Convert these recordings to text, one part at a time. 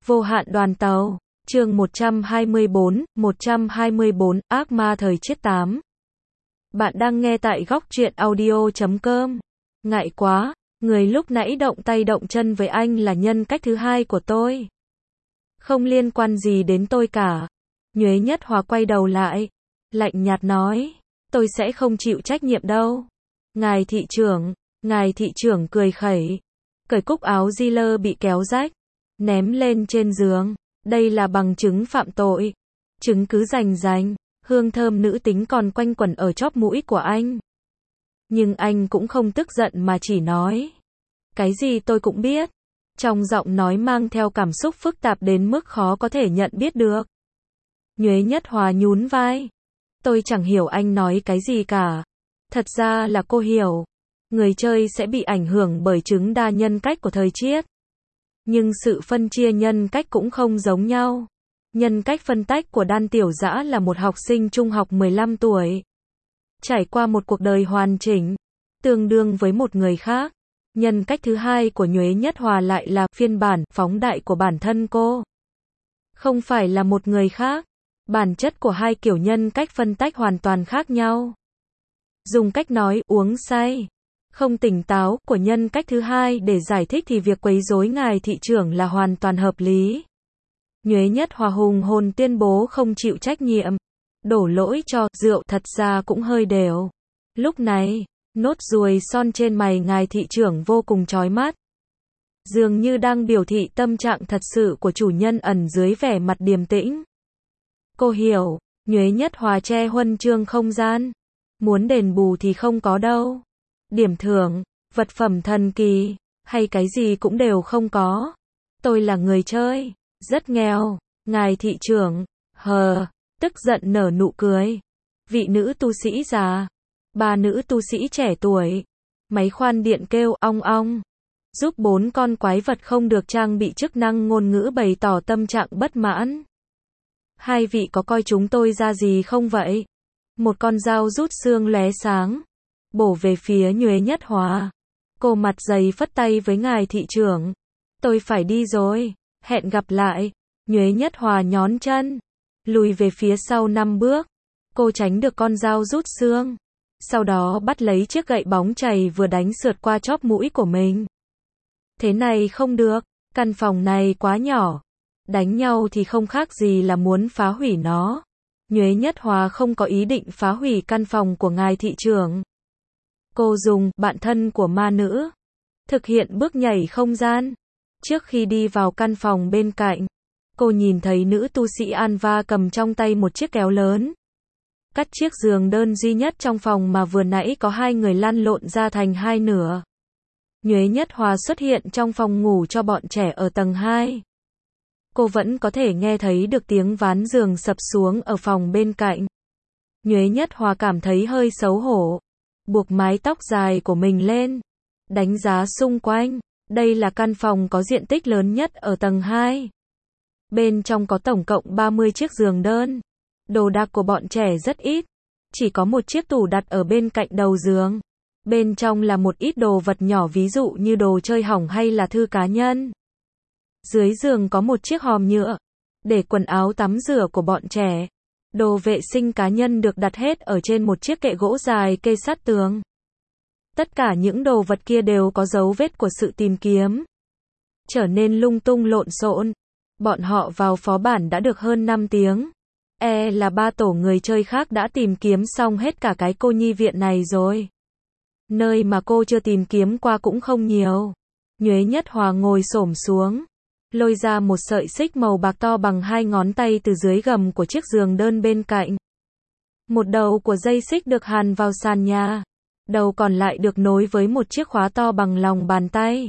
Vô hạn đoàn tàu, chương 124, ác ma thời chiết 8. Bạn đang nghe tại góc truyện audio.com. Ngại quá, người lúc nãy động tay động chân với anh là nhân cách thứ hai của tôi. Không liên quan gì đến tôi cả. Nhuế Nhất Hòa quay đầu lại, lạnh nhạt nói, tôi sẽ không chịu trách nhiệm đâu. Ngài thị trưởng cười khẩy, cởi cúc áo Ziller bị kéo rách, ném lên trên giường. Đây là bằng chứng phạm tội. Chứng cứ rành, hương thơm nữ tính còn quanh quẩn ở chóp mũi của anh. Nhưng anh cũng không tức giận mà chỉ nói, cái gì tôi cũng biết. Trong giọng nói mang theo cảm xúc phức tạp đến mức khó có thể nhận biết được. Nhuế Nhất Hòa nhún vai, tôi chẳng hiểu anh nói cái gì cả. Thật ra là cô hiểu, người chơi sẽ bị ảnh hưởng bởi chứng đa nhân cách của thời triết. Nhưng sự phân chia nhân cách cũng không giống nhau. Nhân cách phân tách của Đan Tiểu Dã là một học sinh trung học 15 tuổi. Trải qua một cuộc đời hoàn chỉnh, tương đương với một người khác. Nhân cách thứ hai của Nhuế Nhất Hòa lại là phiên bản phóng đại của bản thân cô. Không phải là một người khác. Bản chất của hai kiểu nhân cách phân tách hoàn toàn khác nhau. Dùng cách nói uống say, không tỉnh táo của nhân cách thứ hai để giải thích thì việc quấy rối ngài thị trưởng là hoàn toàn hợp lý. Nhuế Nhất Hòa hùng hồn tuyên bố không chịu trách nhiệm, đổ lỗi cho rượu thật ra cũng hơi đều. Lúc này, nốt ruồi son trên mày ngài thị trưởng vô cùng chói mắt. Dường như đang biểu thị tâm trạng thật sự của chủ nhân ẩn dưới vẻ mặt điềm tĩnh. Cô hiểu, Nhuế Nhất Hòa che huân chương không gian. Muốn đền bù thì không có đâu. Điểm thưởng, vật phẩm thần kỳ, hay cái gì cũng đều không có. Tôi là người chơi, rất nghèo. Ngài thị trưởng, tức giận nở nụ cười. Vị nữ tu sĩ già, ba nữ tu sĩ trẻ tuổi. Máy khoan điện kêu ong ong. Giúp 4 con quái vật không được trang bị chức năng ngôn ngữ bày tỏ tâm trạng bất mãn. Hai vị có coi chúng tôi ra gì không vậy? Một con dao rút xương lóe sáng, bổ về phía Nhuế Nhất Hòa. Cô mặt dày phất tay với ngài thị trưởng. Tôi phải đi rồi, hẹn gặp lại. Nhuế Nhất Hòa nhón chân, lùi về phía sau 5 bước. Cô tránh được con dao rút xương. Sau đó bắt lấy chiếc gậy bóng chày vừa đánh sượt qua chóp mũi của mình. Thế này không được, căn phòng này quá nhỏ. Đánh nhau thì không khác gì là muốn phá hủy nó. Nhuế Nhất Hòa không có ý định phá hủy căn phòng của ngài thị trưởng. Cô dùng bạn thân của ma nữ thực hiện bước nhảy không gian. Trước khi đi vào căn phòng bên cạnh, cô nhìn thấy nữ tu sĩ Anva cầm trong tay một chiếc kéo lớn. Cắt chiếc giường đơn duy nhất trong phòng mà vừa nãy có hai người lăn lộn ra thành hai nửa. Nhuế Nhất Hòa xuất hiện trong phòng ngủ cho bọn trẻ ở tầng 2. Cô vẫn có thể nghe thấy được tiếng ván giường sập xuống ở phòng bên cạnh. Nhuế Nhất Hòa cảm thấy hơi xấu hổ, buộc mái tóc dài của mình lên, đánh giá xung quanh. Đây là căn phòng có diện tích lớn nhất ở tầng 2. Bên trong có tổng cộng 30 chiếc giường đơn. Đồ đạc của bọn trẻ rất ít, chỉ có một chiếc tủ đặt ở bên cạnh đầu giường. Bên trong là một ít đồ vật nhỏ, ví dụ như đồ chơi hỏng hay là thư cá nhân. Dưới giường có một chiếc hòm nhựa để quần áo tắm rửa của bọn trẻ. Đồ vệ sinh cá nhân được đặt hết ở trên một chiếc kệ gỗ dài kê sát tường. Tất cả những đồ vật kia đều có dấu vết của sự tìm kiếm. Trở nên lung tung lộn xộn. Bọn họ vào phó bản đã được hơn 5 tiếng. Là 3 tổ người chơi khác đã tìm kiếm xong hết cả cái cô nhi viện này rồi. Nơi mà cô chưa tìm kiếm qua cũng không nhiều. Nhuế Nhất Hòa ngồi xổm xuống, lôi ra một sợi xích màu bạc to bằng 2 ngón tay từ dưới gầm của chiếc giường đơn bên cạnh. Một đầu của dây xích được hàn vào sàn nhà, đầu còn lại được nối với một chiếc khóa to bằng lòng bàn tay.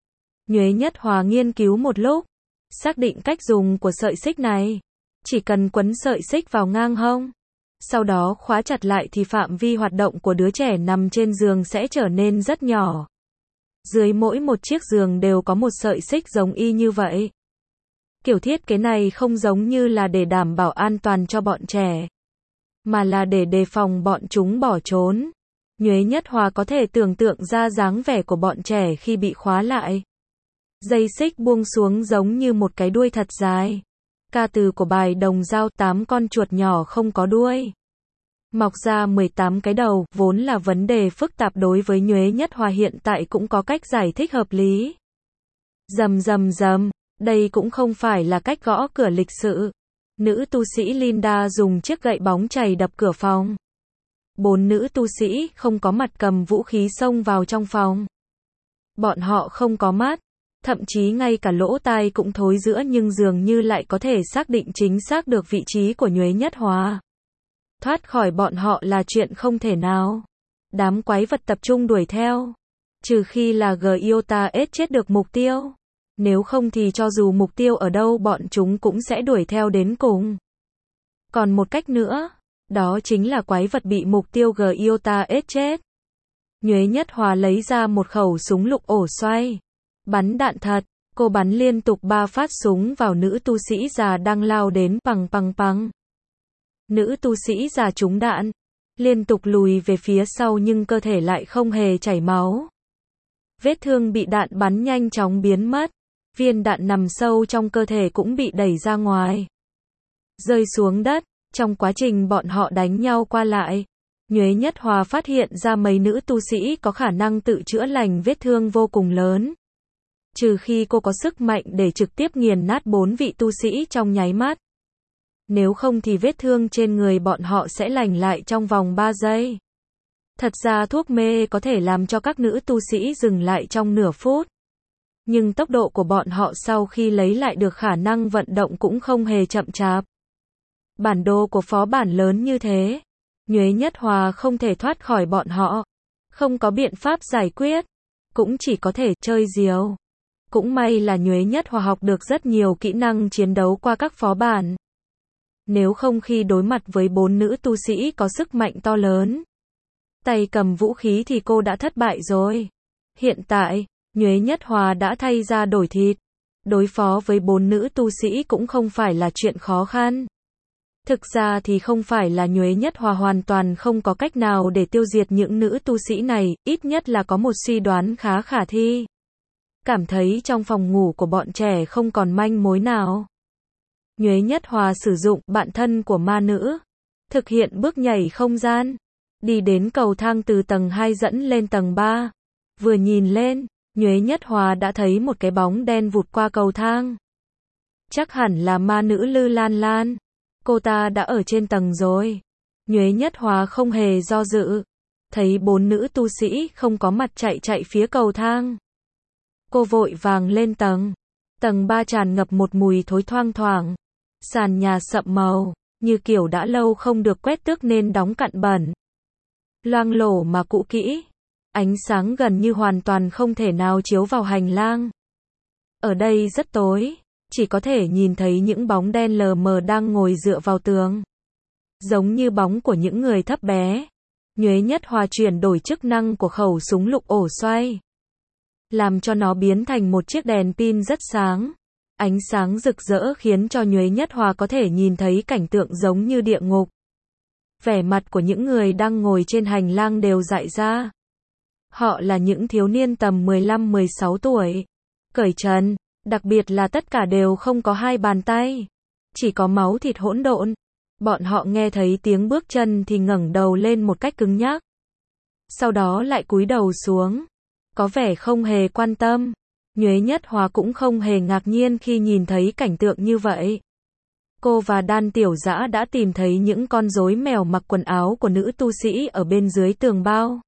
Nhuế Nhất Hòa nghiên cứu một lúc, xác định cách dùng của sợi xích này. Chỉ cần quấn sợi xích vào ngang hông, sau đó khóa chặt lại thì phạm vi hoạt động của đứa trẻ nằm trên giường sẽ trở nên rất nhỏ. Dưới mỗi một chiếc giường đều có một sợi xích giống y như vậy. Kiểu thiết kế này không giống như là để đảm bảo an toàn cho bọn trẻ, mà là để đề phòng bọn chúng bỏ trốn. Nhuế Nhất Hòa có thể tưởng tượng ra dáng vẻ của bọn trẻ khi bị khóa lại. Dây xích buông xuống giống như một cái đuôi thật dài. Ca từ của bài đồng dao 8 con chuột nhỏ không có đuôi. Mọc ra 18 cái đầu, vốn là vấn đề phức tạp đối với Nhuế Nhất Hòa hiện tại cũng có cách giải thích hợp lý. Rầm rầm rầm, đây cũng không phải là cách gõ cửa lịch sự. Nữ tu sĩ Linda dùng chiếc gậy bóng chày đập cửa phòng. 4 nữ tu sĩ không có mặt cầm vũ khí xông vào trong phòng. Bọn họ không có mắt, thậm chí ngay cả lỗ tai cũng thối rữa nhưng dường như lại có thể xác định chính xác được vị trí của Nhuế Nhất Hòa. Thoát khỏi bọn họ là chuyện không thể nào. Đám quái vật tập trung đuổi theo. Trừ khi là Giota S chết được mục tiêu. Nếu không thì cho dù mục tiêu ở đâu bọn chúng cũng sẽ đuổi theo đến cùng. Còn một cách nữa, đó chính là quái vật bị mục tiêu Giota S chết. Nhuế Nhất Hòa lấy ra một khẩu súng lục ổ xoay. Bắn đạn thật, cô bắn liên tục 3 phát súng vào nữ tu sĩ già đang lao đến pằng pằng pằng. Nữ tu sĩ già trúng đạn, liên tục lùi về phía sau nhưng cơ thể lại không hề chảy máu. Vết thương bị đạn bắn nhanh chóng biến mất, viên đạn nằm sâu trong cơ thể cũng bị đẩy ra ngoài. Rơi xuống đất, trong quá trình bọn họ đánh nhau qua lại, Nhuế Nhất Hòa phát hiện ra mấy nữ tu sĩ có khả năng tự chữa lành vết thương vô cùng lớn. Trừ khi cô có sức mạnh để trực tiếp nghiền nát 4 vị tu sĩ trong nháy mắt. Nếu không thì vết thương trên người bọn họ sẽ lành lại trong vòng 3 giây. Thật ra thuốc mê có thể làm cho các nữ tu sĩ dừng lại trong nửa phút. Nhưng tốc độ của bọn họ sau khi lấy lại được khả năng vận động cũng không hề chậm chạp. Bản đồ của phó bản lớn như thế, Nhuế Nhất Hòa không thể thoát khỏi bọn họ. Không có biện pháp giải quyết, cũng chỉ có thể chơi diều. Cũng may là Nhuế Nhất Hòa học được rất nhiều kỹ năng chiến đấu qua các phó bản. Nếu không khi đối mặt với 4 nữ tu sĩ có sức mạnh to lớn, tay cầm vũ khí thì cô đã thất bại rồi. Hiện tại, Nhuế Nhất Hòa đã thay da đổi thịt. Đối phó với 4 nữ tu sĩ cũng không phải là chuyện khó khăn. Thực ra thì không phải là Nhuế Nhất Hòa hoàn toàn không có cách nào để tiêu diệt những nữ tu sĩ này, ít nhất là có một suy đoán khá khả thi. Cảm thấy trong phòng ngủ của bọn trẻ không còn manh mối nào. Nhuế Nhất Hòa sử dụng bạn thân của ma nữ, thực hiện bước nhảy không gian, đi đến cầu thang từ tầng 2 dẫn lên tầng 3. Vừa nhìn lên, Nhuế Nhất Hòa đã thấy một cái bóng đen vụt qua cầu thang. Chắc hẳn là ma nữ Lư Lan Lan. Cô ta đã ở trên tầng rồi. Nhuế Nhất Hòa không hề do dự. Thấy 4 nữ tu sĩ không có mặt chạy phía cầu thang. Cô vội vàng lên tầng. Tầng 3 tràn ngập một mùi thối thoang thoảng. Sàn nhà sậm màu, như kiểu đã lâu không được quét tước nên đóng cặn bẩn. Loang lổ mà cũ kỹ. Ánh sáng gần như hoàn toàn không thể nào chiếu vào hành lang. Ở đây rất tối, chỉ có thể nhìn thấy những bóng đen lờ mờ đang ngồi dựa vào tường. Giống như bóng của những người thấp bé. Nhuế Nhất Hòa chuyển đổi chức năng của khẩu súng lục ổ xoay, làm cho nó biến thành một chiếc đèn pin rất sáng. Ánh sáng rực rỡ khiến cho Nhuế Nhất Hòa có thể nhìn thấy cảnh tượng giống như địa ngục. Vẻ mặt của những người đang ngồi trên hành lang đều dại ra. Họ là những thiếu niên tầm 15-16 tuổi. Cởi trần, đặc biệt là tất cả đều không có 2 bàn tay. Chỉ có máu thịt hỗn độn. Bọn họ nghe thấy tiếng bước chân thì ngẩng đầu lên một cách cứng nhắc. Sau đó lại cúi đầu xuống. Có vẻ không hề quan tâm. Nhuế Nhất Hòa cũng không hề ngạc nhiên khi nhìn thấy cảnh tượng như vậy. Cô và Đan Tiểu Dã đã tìm thấy những con rối mèo mặc quần áo của nữ tu sĩ ở bên dưới tường bao.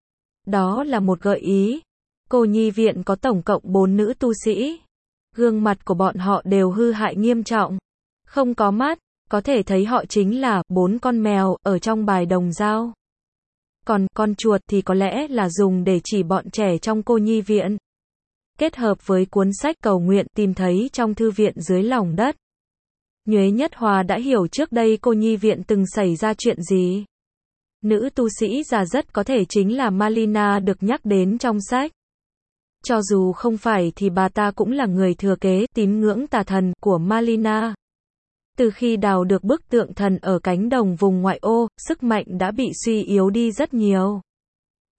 Đó là một gợi ý. Cô nhi viện có tổng cộng 4 nữ tu sĩ. Gương mặt của bọn họ đều hư hại nghiêm trọng. Không có mắt, có thể thấy họ chính là 4 con mèo ở trong bài đồng dao. Còn con chuột thì có lẽ là dùng để chỉ bọn trẻ trong cô nhi viện. Kết hợp với cuốn sách cầu nguyện tìm thấy trong thư viện dưới lòng đất. Nhuế Nhất Hòa đã hiểu trước đây cô nhi viện từng xảy ra chuyện gì. Nữ tu sĩ già rất có thể chính là Malina được nhắc đến trong sách. Cho dù không phải thì bà ta cũng là người thừa kế tín ngưỡng tà thần của Malina. Từ khi đào được bức tượng thần ở cánh đồng vùng ngoại ô, sức mạnh đã bị suy yếu đi rất nhiều.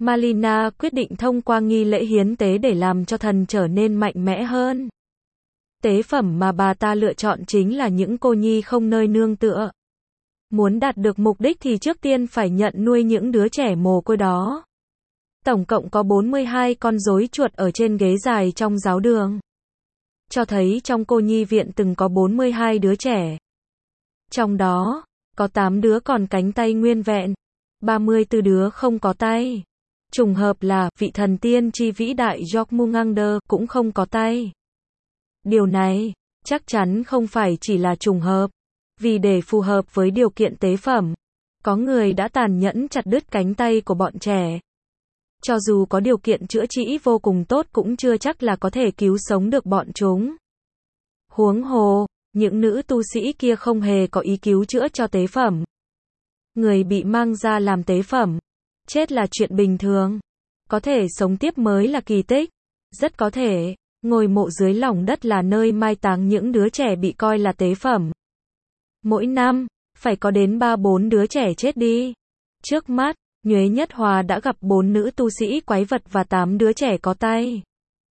Malina quyết định thông qua nghi lễ hiến tế để làm cho thần trở nên mạnh mẽ hơn. Tế phẩm mà bà ta lựa chọn chính là những cô nhi không nơi nương tựa. Muốn đạt được mục đích thì trước tiên phải nhận nuôi những đứa trẻ mồ côi đó. Tổng cộng có 42 con rối chuột ở trên ghế dài trong giáo đường. Cho thấy trong cô nhi viện từng có 42 đứa trẻ. Trong đó, có 8 đứa còn cánh tay nguyên vẹn, 34 đứa không có tay. Trùng hợp là, vị thần tiên tri vĩ đại Jogmungander cũng không có tay. Điều này, chắc chắn không phải chỉ là trùng hợp. Vì để phù hợp với điều kiện tế phẩm, có người đã tàn nhẫn chặt đứt cánh tay của bọn trẻ. Cho dù có điều kiện chữa trị vô cùng tốt cũng chưa chắc là có thể cứu sống được bọn chúng. Huống hồ, những nữ tu sĩ kia không hề có ý cứu chữa cho tế phẩm. Người bị mang ra làm tế phẩm, chết là chuyện bình thường. Có thể sống tiếp mới là kỳ tích. Rất có thể, ngôi mộ dưới lòng đất là nơi mai táng những đứa trẻ bị coi là tế phẩm. Mỗi năm, phải có đến 3-4 đứa trẻ chết đi. Trước mắt, Nhuế Nhất Hòa đã gặp 4 nữ tu sĩ quái vật và 8 đứa trẻ có tay.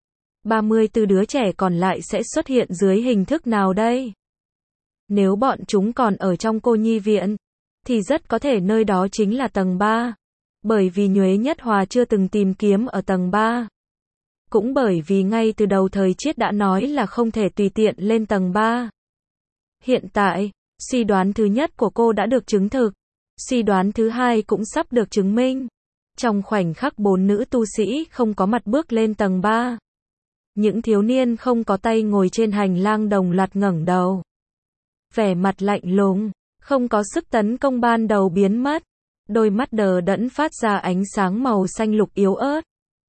34 đứa trẻ còn lại sẽ xuất hiện dưới hình thức nào đây? Nếu bọn chúng còn ở trong cô nhi viện, thì rất có thể nơi đó chính là tầng 3. Bởi vì Nhuế Nhất Hòa chưa từng tìm kiếm ở tầng 3. Cũng bởi vì ngay từ đầu thời Chiết đã nói là không thể tùy tiện lên tầng 3. Hiện tại, suy đoán thứ nhất của cô đã được chứng thực. Suy đoán thứ hai cũng sắp được chứng minh. Trong khoảnh khắc 4 nữ tu sĩ không có mặt bước lên tầng 3. Những thiếu niên không có tay ngồi trên hành lang đồng loạt ngẩng đầu. Vẻ mặt lạnh lùng, không có sức tấn công ban đầu biến mất. Đôi mắt đờ đẫn phát ra ánh sáng màu xanh lục yếu ớt.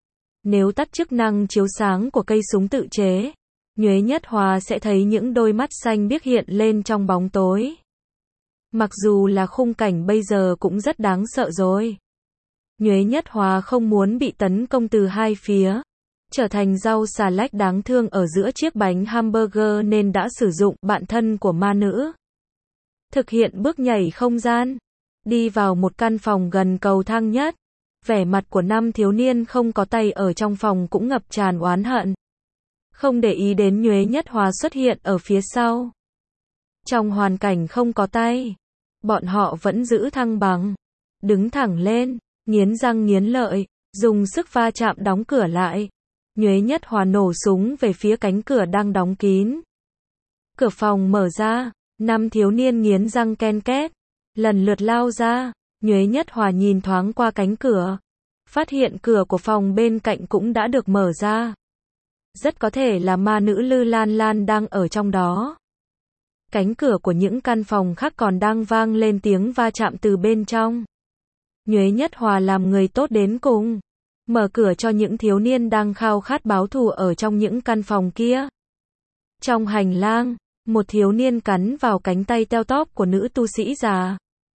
Nếu tắt chức năng chiếu sáng của cây súng tự chế, Nhuế Nhất Hòa sẽ thấy những đôi mắt xanh biếc hiện lên trong bóng tối. Mặc dù là khung cảnh bây giờ cũng rất đáng sợ rồi. Nhuế Nhất Hòa không muốn bị tấn công từ hai phía, trở thành rau xà lách đáng thương ở giữa chiếc bánh hamburger nên đã sử dụng bạn thân của ma nữ. Thực hiện bước nhảy không gian, đi vào một căn phòng gần cầu thang nhất. Vẻ mặt của 5 thiếu niên không có tay ở trong phòng cũng ngập tràn oán hận. Không để ý đến Nhuế Nhất Hòa xuất hiện ở phía sau. Trong hoàn cảnh không có tay, bọn họ vẫn giữ thăng bằng, đứng thẳng lên, nghiến răng nghiến lợi, dùng sức va chạm đóng cửa lại. Nhuế Nhất Hòa nổ súng về phía cánh cửa đang đóng kín. Cửa phòng mở ra, 5 thiếu niên nghiến răng ken két, lần lượt lao ra. Nhuế Nhất Hòa nhìn thoáng qua cánh cửa, phát hiện cửa của phòng bên cạnh cũng đã được mở ra. Rất có thể là ma nữ Lư Lan Lan đang ở trong đó. Cánh cửa của những căn phòng khác còn đang vang lên tiếng va chạm từ bên trong. Nhuế Nhất Hòa làm người tốt đến cùng, mở cửa cho những thiếu niên đang khao khát báo thù ở trong những căn phòng kia. Trong hành lang, một thiếu niên cắn vào cánh tay teo tóp của nữ tu sĩ già.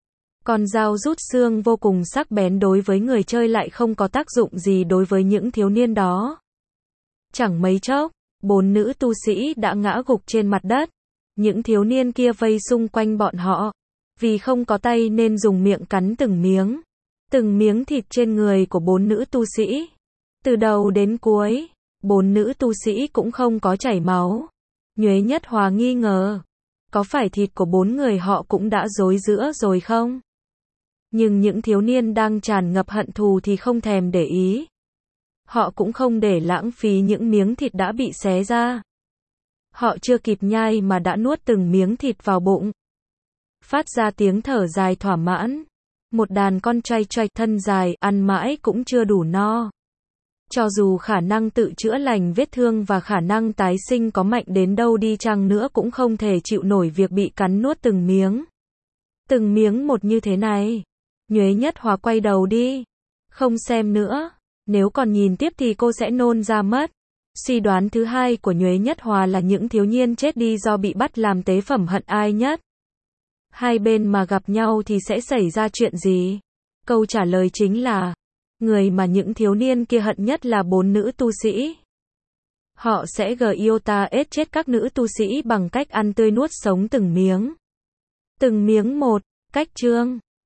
Con dao rút xương vô cùng sắc bén đối với người chơi lại không có tác dụng gì đối với những thiếu niên đó. Chẳng mấy chốc, 4 nữ tu sĩ đã ngã gục trên mặt đất. Những thiếu niên kia vây xung quanh bọn họ. Vì không có tay nên dùng miệng cắn từng miếng thịt trên người của 4 nữ tu sĩ. Từ đầu đến cuối, 4 nữ tu sĩ cũng không có chảy máu. Nhuế Nhất Hòa nghi ngờ, có phải thịt của 4 người họ cũng đã rối rữa rồi không? Nhưng những thiếu niên đang tràn ngập hận thù thì không thèm để ý. Họ cũng không để lãng phí những miếng thịt đã bị xé ra. Họ chưa kịp nhai mà đã nuốt từng miếng thịt vào bụng. Phát ra tiếng thở dài thỏa mãn. Một đàn con choay choay thân dài, ăn mãi cũng chưa đủ no. Cho dù khả năng tự chữa lành vết thương và khả năng tái sinh có mạnh đến đâu đi chăng nữa cũng không thể chịu nổi việc bị cắn nuốt từng miếng. Từng miếng một như thế này. Nhuế Nhất Hòa quay đầu đi. Không xem nữa. Nếu còn nhìn tiếp thì cô sẽ nôn ra mất. Suy đoán thứ hai của Nhuế Nhất Hòa là những thiếu niên chết đi do bị bắt làm tế phẩm hận ai nhất. Hai bên mà gặp nhau thì sẽ xảy ra chuyện gì? Câu trả lời chính là, người mà những thiếu niên kia hận nhất là 4 nữ tu sĩ. Họ sẽ ết chết các nữ tu sĩ bằng cách ăn tươi nuốt sống từng miếng. Từng miếng một, cách chương.